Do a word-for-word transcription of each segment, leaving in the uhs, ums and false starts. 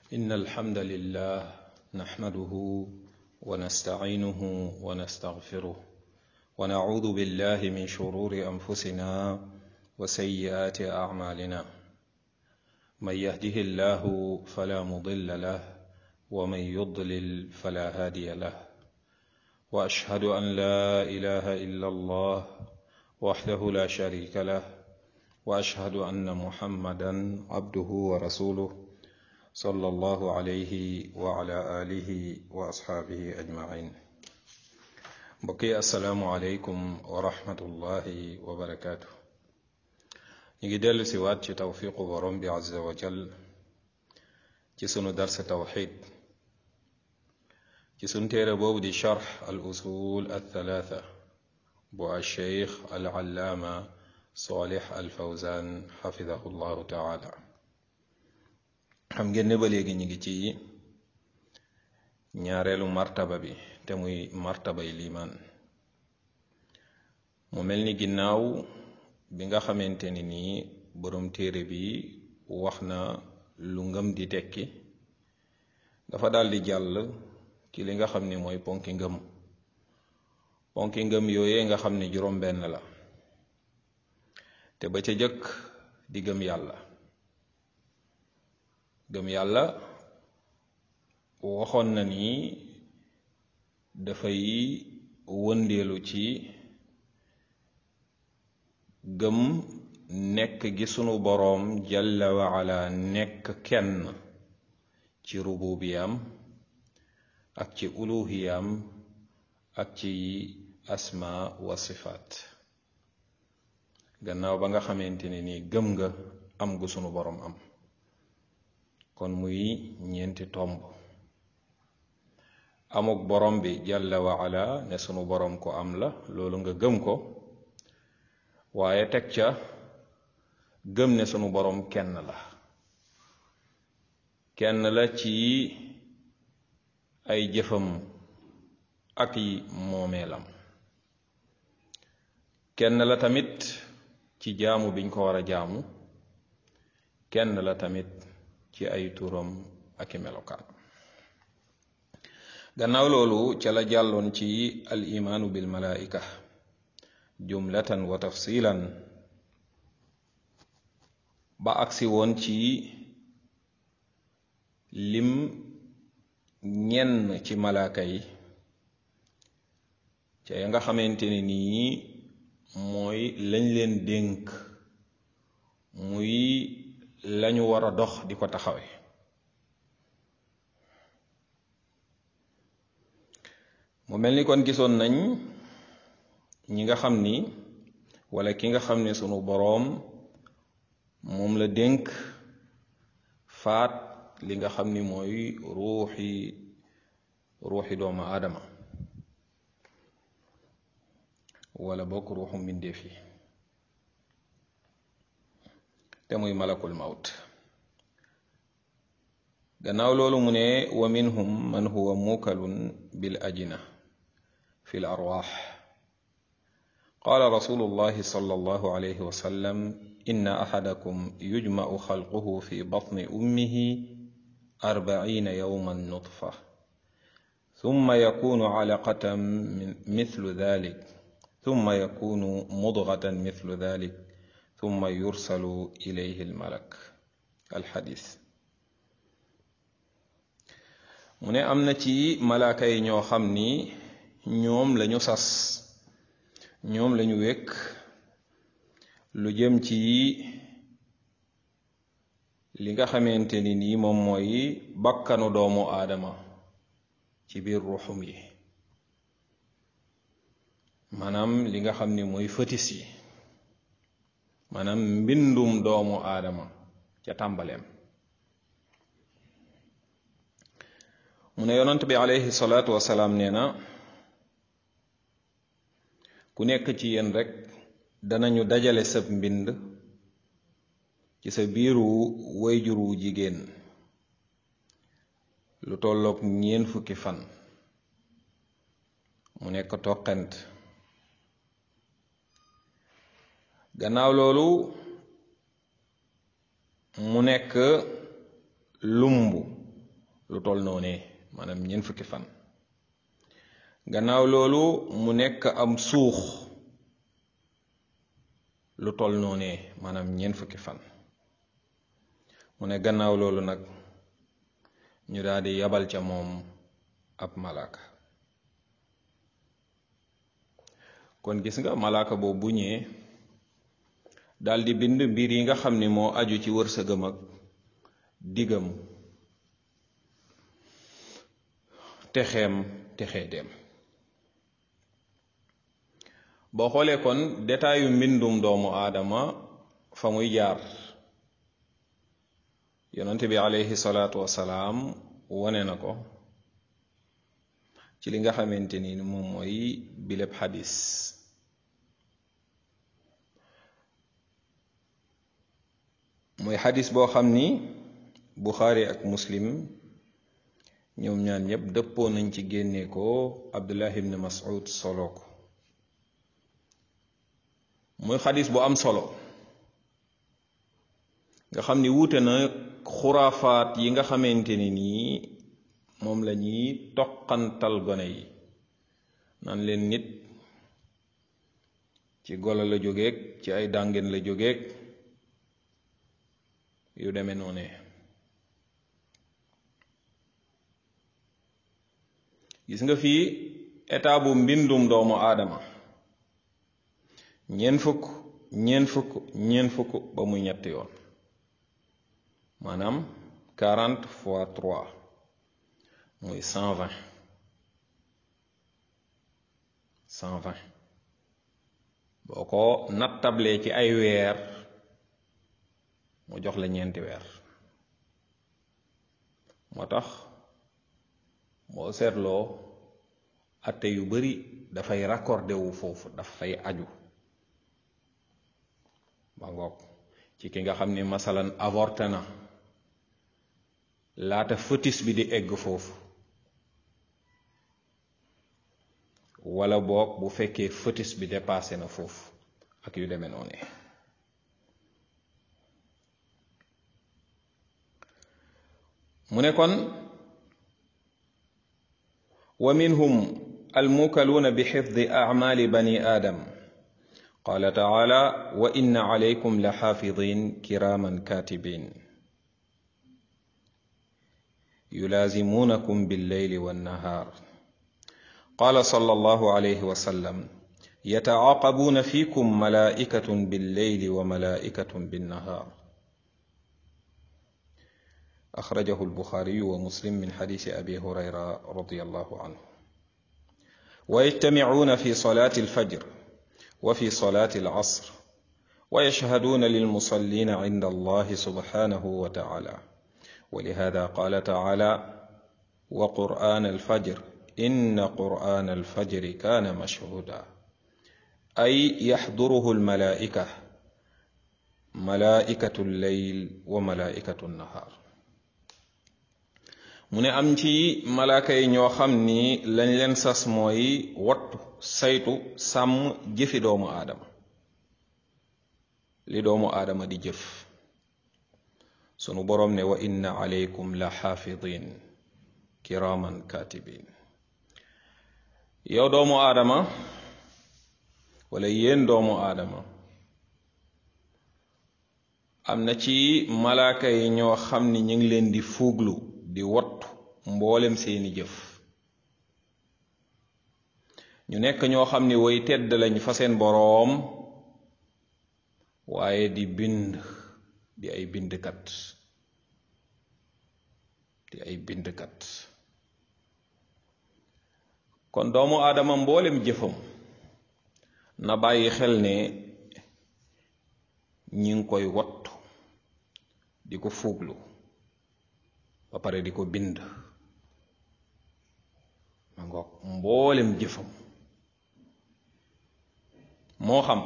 إن الحمد لله نحمده ونستعينه ونستغفره ونعوذ بالله من شرور أنفسنا وسيئات أعمالنا من يهده الله فلا مضل له ومن يضلل فلا هادي له وأشهد أن لا إله إلا الله وحده لا شريك له وأشهد أن محمدا عبده ورسوله صلى الله عليه وعلى آله وأصحابه أجمعين بقي السلام عليكم ورحمة الله وبركاته نيجي ديلو سيوات ci توفيق borom bi azza wa jal ci sunu dars tawhid ci sunu téere boobu di sharh al usul al thalatha bu al sheikh al allama salih al fawzan xafidahu llahu taala xam ngeen ne ba léegi ñu ngi ci ñaareelu martaba bi te muy martabay liimaan mu mel ni ginnaaw bi nga xamante ni nii boroom téere bi wax na lu ngëm di tekki dafa daldi jàll ci li nga xam ni mooy ponki ngëm ponki ngëm yooyee nga xam ni juróom benn la te ba ca jëkk di gëm yàlla gëm yàlla waxoon na ni dafay wëndeelu ci gëm nekk gi sunu boroom jalla wa ala nekk kenn ci rububiyam ak ci uluhiyam ak ci asma wa sifaat gannaaw ba nga xamante ne ni gëm nga am gu sunu boroom am kon muy ñeenti tomb amuk borom bi jalla wa ala ne sunu borom ko am la loolu nga gëm ko waaye teg ca gëm ne sunu borom kenn la kenn la ci ay jëfam ak yi moomeelam kenn la tamit ci jaamu biñ ko war a jaamu kenn la tamit ci ay turam ak i melokaan gannaaw loolu ca la jàlloon ci al imaanu bil malaika jumlatan wa tafsilan ba agsi woon ci lim ñenn ci malaaka yi ca ya nga xamante ne nii mooy lañ leen dénk muy lañu war a dox di ko taxawe mu mel ni kon gisoon nañ ñi nga xam ni walla ki nga xam ne sunu boroom moom la dénk faat li nga xam ni mooy ruuxi ruuxi doomu aadama walla bokk ruuxu mbindeef yi te muy malakul mawt gannaaw loolu mu ne wa minhum man huwa mukalun bil ajina fi l arwaax qaala rasulullahi sallallahu alayhi wa sallam inna ahadakum yujma'u xalquhu fi batni ummihi arbaciina yawman nutfa ثم يكون علقة مثل ذلك ثم يكون مضغة مثل ذلك ثم يرسل إليه الملك الحديث mu ne am na ci malaaka yi ñoo xam ni ñoom lañu sas ñoom lañu wékk lu jëm ci li nga xamante ni nii moom mooy bakkanu doomu aadama ci biir ruuxum yi maanaam li nga xam ni mooy fëtis yi maanaam mbindum doomu aadama ca tàmbaleem mu ne yonant bi alayhi salaatu wasalaam nee na ku nekk ci yéen rekk danañu dajale sab mbind ci sa biiru wayjuru jigéen lu tolloog ñeent fukki fan mu nekk toqent gannaaw loolu mu nekk lumb lu toll noonee maanaam ñeent fukki fan gannaaw loolu mu nekk am suux lu toll noonee maanaam ñeent fukki fan mu ne gannaaw loolu nag ñu daal di yabal ca moom ab malaaka kon gis nga malaaka boobu bu ñëwee daal di bind mbir yi nga xam ni moo aju ci wërsëgam ak digam texeem texee dem boo xoolee kon detaayu mbindum doomu aadama fa muy jaar yonent bi alayhi salaatu wasalaam wone na ko ci li nga xamante ni moom mooy bileb xadis mooy xadis boo xam ni buxaari ak muslim ñoom ñaan ñépp dëppoo nañ ci génnee ko abdullah ibn mas'ud solo ko muy xadis bu am solo nga xam ni wuute na xuraafaat yi nga xamante ni nii moom la ñuy toqantal gone yi naan leen nit ci golo la jógeeg ci ay dàngeen la jógeeg yu demee noone gis nga fii état bu mbindum doomu aadama ñeent fukk ñeent fukk ñeent fukk ba muy ñetti yoon maanaam quarante fois trois muy cent vingt cent vingt boo ko nattablee ci ay weer mu jox la ñeenti weer moo tax boo seetloo atte yu bari dafay raccordé wu foofu dafay aju ba ngoog ci ki nga xam ni masalan avorté na laata fœtus bi di egg foofu wala boog bu fekkee fœtus bi dépassé na foofu ak yu demee noonu mu ne kon wa minhum almukaluuna bi xifdi acmaali bani aadam qaala taala wa inna calaykum la xaafidin kiraaman kaatibin yulaazimuunakum billeyli wannahaar qaala sallallahu alayhi wa sallam yatacaaqabuuna fiikum malaa'ikatun billeyli wa malaa'ikatun binnahaar أخرجه البخاري ومسلم من حديث أبي هريرة رضي الله عنه ويجتمعون في صلاة الفجر وفي صلاة العصر ويشهدون للمصلين عند الله سبحانه وتعالى ولهذا قال تعالى وقرآن الفجر إن قرآن الفجر كان مشهودا أي يحضره الملائكة ملائكة الليل وملائكة النهار mu ne am ci malaaka yi ñoo xam ni lañ leen sas mooy wattu saytu sàmm jëfi doomu aadama li doomu aadama di jëf sunu boroom ne wa inna alaykum la xaafidin kiraman katibin yow doomu aadama wala yéen doomu aadama am na ci malaaka yi ñoo xam ni ñu ngi leen di fuuglu di wattu mboolem seeni jëf ñu nekk ñoo xam ni way tedd lañ fa seen boroom waaye di bind di ay bindkat di ay bindkat kon doomu aadama mboolem jëfam na bàyyi xel ne ñi ngi koy wattu di ko fuuglu ba pare di ko bind ma ngoog mboolem jëfam moo xam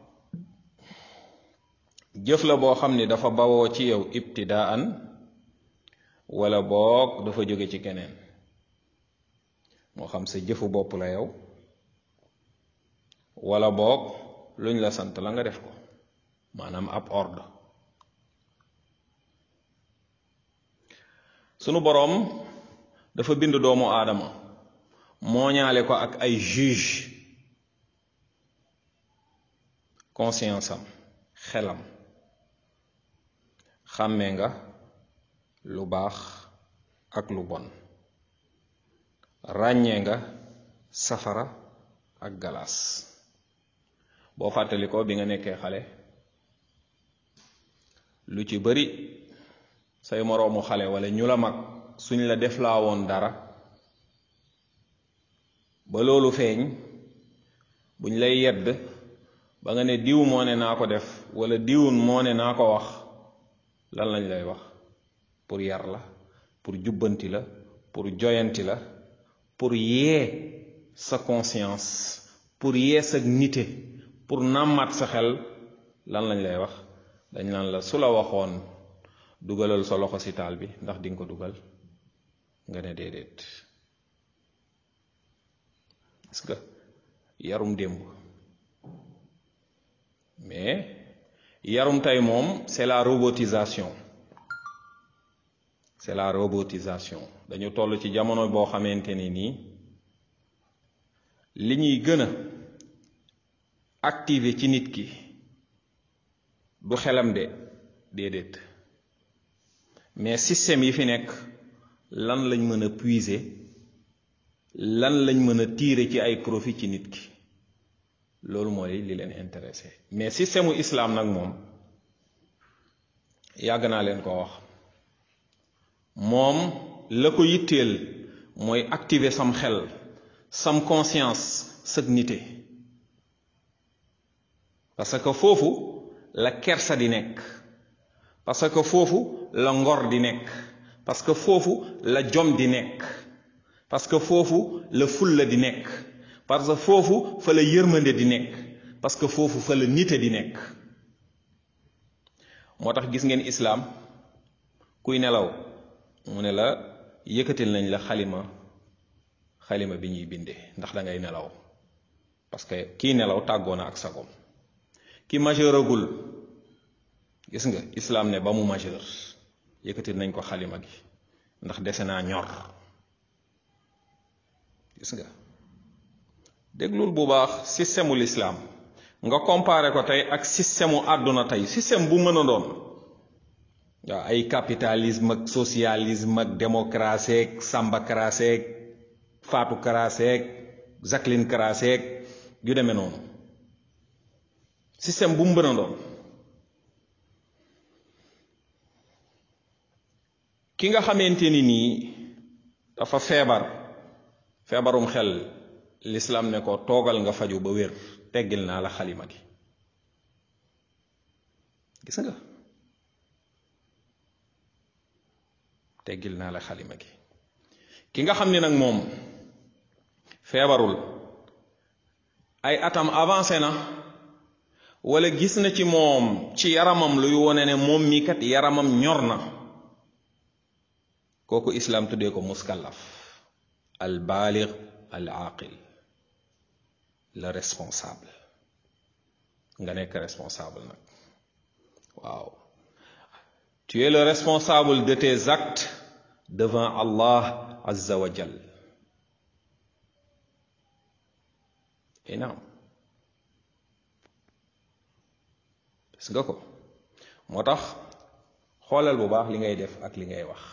jëf la boo xam ni dafa bawoo ci yow ibtidaan wala boog dafa jóge ci keneen moo xam sa jëfu bopp la yow wala boog luñ la sant la nga def ko maanaam ab ordre sunu boroom dafa bind doomu aadama mooñaale ko ak ay juge conscience am xelam xàmmee nga lu baax ak lu bon ràññee nga safara ak galaas boo fàttali ko bi nga nekkee xale lu ci bari say moroomu xale wala ñu la mag suñ la def laa woon dara ba loolu feeñ buñ lay yedd ba nga ne diw moo ne naa ko def wala diwun moo ne naa ko wax lan lañ lay wax pour yar la pour jubbanti la pour joyanti la pour yee sa conscience pour yee sa nite pour nàmmaat sa xel lan lañ lay wax dañ naan la su la waxoon dugalal sa loxo ci taal bi ndax di nga ko dugal nga ne déedéet est-ce que yarum démb mais yarum tey moom c'est la robotisation c'est la robotisation dañu toll ci jamono boo xamante ni nii li ñuy gën a activer ci nit ki du xelam de déedéet mais système yi fi nekk lan lañ mën a puiser lan lañ mën a tirer ci ay profit ci nit ki loolu mooy li leen intéressé mais système u islam nag moom yàgg naa leen ko wax moom la ko yitteel mooy activer sam xel sam conscience sag nite parce que foofu la kersa di nekk parce que foofu la ngor di nekk parce que foofu la jom di nekk parce que foofu la fulla di nekk parce que foofu fa la yërmande di nekk parce que foofu fa la nite di nekk moo tax gis ngeen islaam kuy nelaw mu ne la yëkkatil nañ la xalima xalima bi ñuy bindee ndax da ngay nelaw parce que kii nelaw tàggoo na ak sagom ki majeuragul gis nga islaam ne ba mu majeur yëkkatil nañ ko xalima gi ndax dese naa ñor gis nga déglul bu baax système u l'islam nga comparé ko tey ak système u àdduna tey système bu mën a doon waaw ay capitalisme ak socialisme ak démocratie ak sambacratie ak faatucratie ak Jacqueline cratie ak yu demee noonu système bu mu mën a doon ki nga xamante ni nii dafa feebar feebarum xel l'islam ne ko toogal nga faju ba wér teggil naa la xalima gi gis nga teggil naa la xalima gi ki nga xam ne nag moom feebarul ay atam avancé na wala gis na ci moom ci yaramam luy wone ne moom mi kat yaramam ñor na kooku islam tuddee ko muskallaf al baligh al aqil le responsable nga nekk responsable nag waaw tu es le responsable de tes actes devant Allah azza wa jal et naam gis nga ko moo tax xoolal bu baax li ngay def ak li ngay wax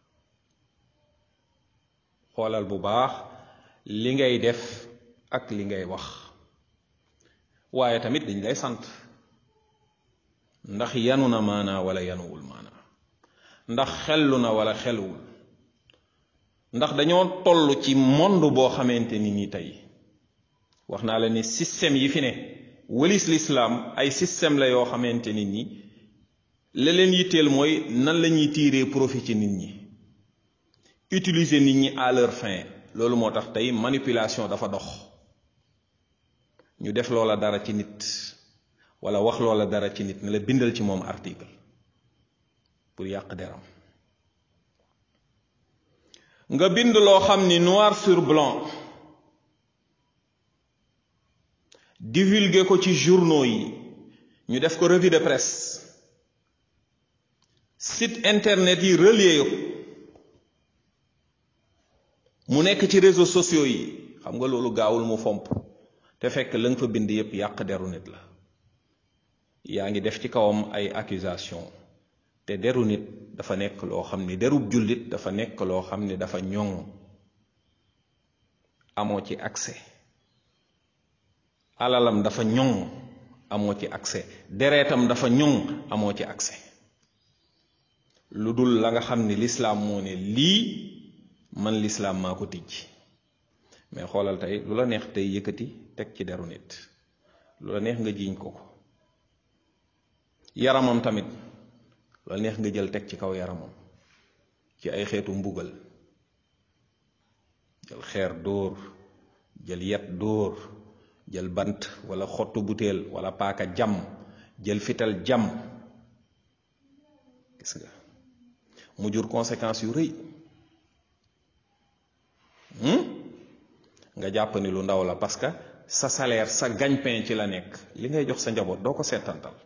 xoolal bu baax li ngay def ak li ngay wax waaye tamit dañ lay sant ndax yanu na maanaa wala yanuwul maanaa ndax xellu na wala xeluwul ndax dañoo toll ci monde boo xamante ni ni tey wax naa la ni système yi fi ne walis l'islam ay système la yoo xamante ni ni la leen yitteel mooy nan la ñuy tirer profit ci nit ñi utiliser nit ñi à leur fin loolu moo tax tey manipulation dafa dox ñu def loola dara ci nit wala wax loola dara ci nit ne la bindal ci moom article pour yàq deram nga bind loo xam ni noir sur blanc divulguer ko ci journaux yi ñu def ko revue de presse site internet yi relier ko mu nekk ci réseaux sociaux yi xam nga loolu gaawul mu fomp te fekk la nga fa bind yépp yàq deru nit la yaa ngi def ci kawam ay accusation te deru nit dafa nekk loo xam ni derub jullit dafa nekk loo xam ni dafa ñoŋ amoo ci accès alalam dafa ñoŋ amoo ci accès deretam dafa ñoŋ amoo ci accès lu dul la nga xam ni lislaam moo ne lii man lislaam maa ko tijj mais xoolal tey lu la neex tey yëkkati teg ci deru nit lu la neex nga jiiñ ko ko yaramam tamit lu la neex nga jël teg ci kaw yaramam ci ay xeetu mbugal jël xeer dóor jël yet dóor jël bant wala xottu butéel wala paaka jam jël fital jam gis nga mu jur conséquences yu rëy nga jàpp ni lu ndaw la parce que sa salaire sa gagne-pain ci la nekk li ngay jox sa njaboot doo ko seetantal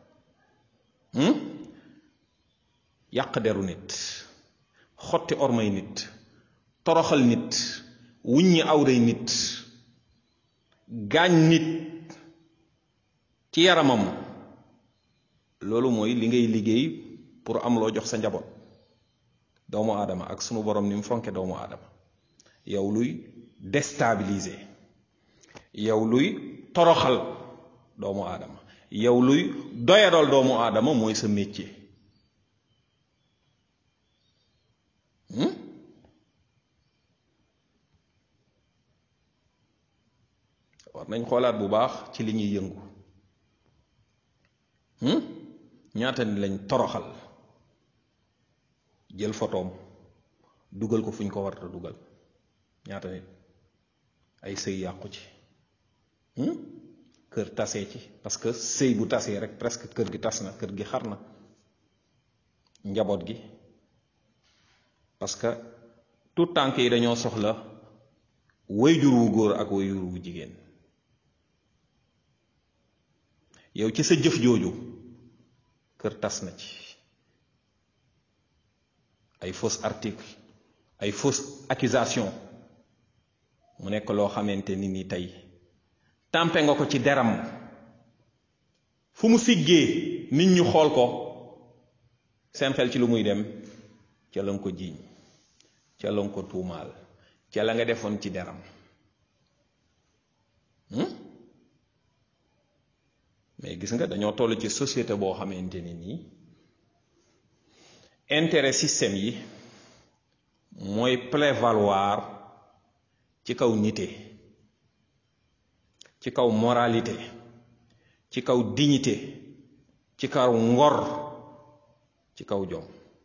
yàq deru nit xotti ormay nit toroxal nit wuññi awray nit gaañ nit ci yaramam loolu mooy li ngay liggéey pour am loo jox sa njaboot doomu aadama ak sunu borom ni mu fonke doomu aadama yow luy déstabiliser yow luy toroxal doomu aadama yow luy doyadal doomu aadama mooy sa métier war nañ xoolaat bu baax ci li ñuy yëngu ñaata ni lañ toroxal jël photoom dugal ko fuñ ko war a dugal ñaata nit ay sëy yàqu ci kër tasee ci parce que sëy bu tasee rek presque kër gi tas na kër gi xar na njaboot gi parce que tout tànk yi dañoo soxla wayjur wu góor ak wayjur wu jigéen yow ci sa jëf jooju kër tas na ci ay faux article ay fausse accusation mu nekk loo xamante ni ni tey tàmpe nga ko ci deram fu mu siggee nit ñi xool ko seen xel ci lu muy dem ca la nga ko jiiñ ca la nga ko tuumaal ca la nga defoon ci deram mais gis nga dañoo toll ci société boo xamante ni nii intérêt système yi mooy prévaloir ci kaw nité ci kaw moralité ci kaw dignité ci kaw ngor ci kaw jom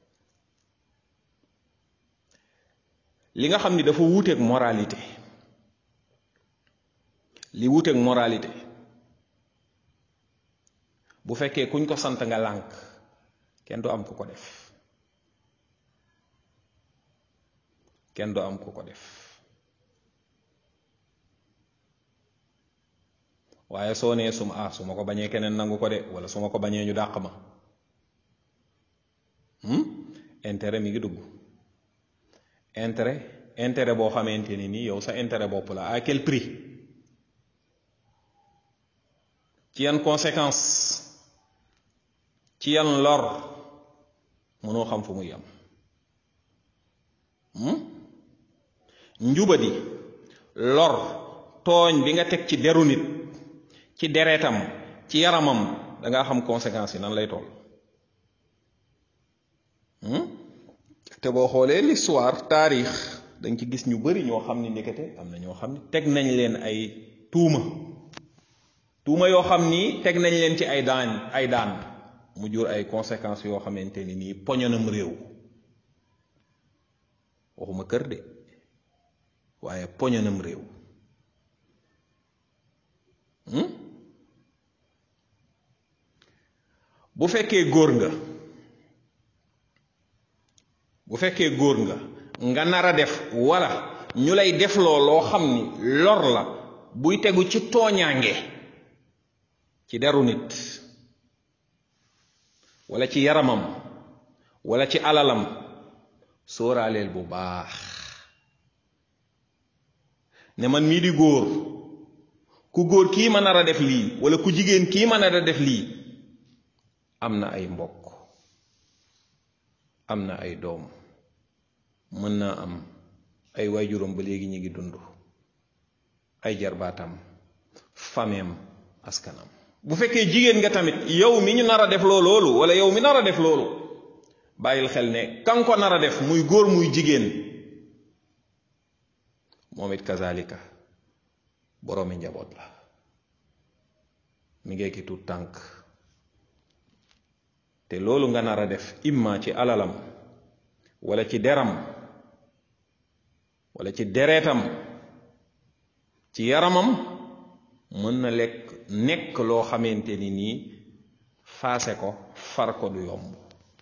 li nga xam ni dafa wuuteeg moralité li wuuteeg moralité bu fekkee kuñ ko sant nga lànk kenn du am ku ko def kenn du am ku ko def waaye soo nee suma ah su ma ko bañee keneen nangu ko de wala su ma ko bañee ñu dàq ma intérêt mi ngi dugg intérêt intérêt boo xamante ni nii yow sa intérêt bopp la à quel prix ci yan conséquence ci yan lor mënoo xam fu muy yam njubadi lor tooñ bi nga teg ci deru nit ci deretam ci yaramam da nga xam conséquences yi nan lay toll te boo xoolee l'histoire taarix dañ ci gis ñu bari ñoo xam ni ndekete am na ñoo xam ni teg nañ leen ay tuuma tuuma yoo xam ni teg nañ leen ci ay daan ay daan mu jur ay conséquences yoo xamante ni nii poñanam réew waxuma kër de waaye poñanam réew bu fekkee góor nga bu fekkee góor nga nga nar a def wala ñu lay def loo loo xam ni lor la buy tegu ci tooñaange ci deru nit wala ci yaramam wala ci alalam sóoraaleel bu baax ne man mii di góor ku góor kii ma nar a def lii wala ku jigéen kii ma nar a def lii am na ay mbokk, am na ay doom, mën naa am ay waajuram ba léegi ñu ngi dund, ay jarbaatam, fameem, askanam. bu fekkee jigéen nga tamit yow mi ñu nar a def loolu wala yow mi nar a def loolu bàyyil xel ne kan ko nar a def muy góor muy jigéen moom it kazalika boroomi njaboot la, mi ngi ki tuut tànk, te loolu nga nar a def imma ci alalam wala ci deram wala ci dereetam ci yaramam mën na lekk nekk loo xamante ni nii faase ko far ko du yomb.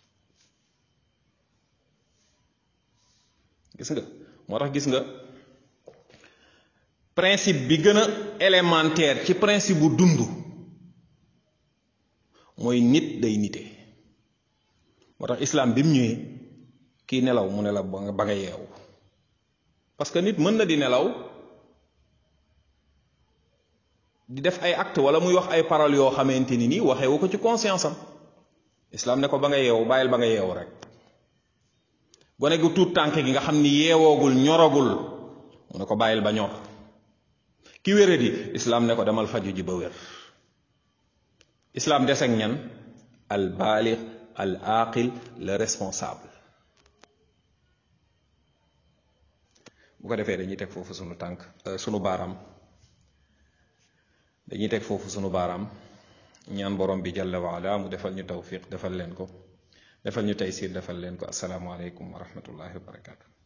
gis nga moo tax gis nga principe bi gën a élémentaire ci principe bu dund mooy nit day nite. moo tax islam bi mu ñëwee kii nelaw mu ne la ba nga ba nga yeewu, parce que nit mën na di nelaw di def ay acte wala muy wax ay paroles yoo xamante ni nii waxewu ko ci conscience am. islam ne ko ba nga yeewu, bàyyil ba nga yeewu rek. gone gu tuut tànk gi nga xam ni yeewoogul ñoragul mu ne ko bàyyil ba ñor. ki wére di islam ne ko demal faju ji ba wér. islam des ak ñan? al baalig al aqil, le responsable. bu ko defee dañuy teg foofu sunu tànk sunu baaraam dañuy teg foofu sunu baaraam ñaan borom bi jalla wa ala mu defal ñu tawfiq defal leen ko, defal ñu taysir defal leen ko. assalaamu aleykum wa rahmatullahi wa barakaatu.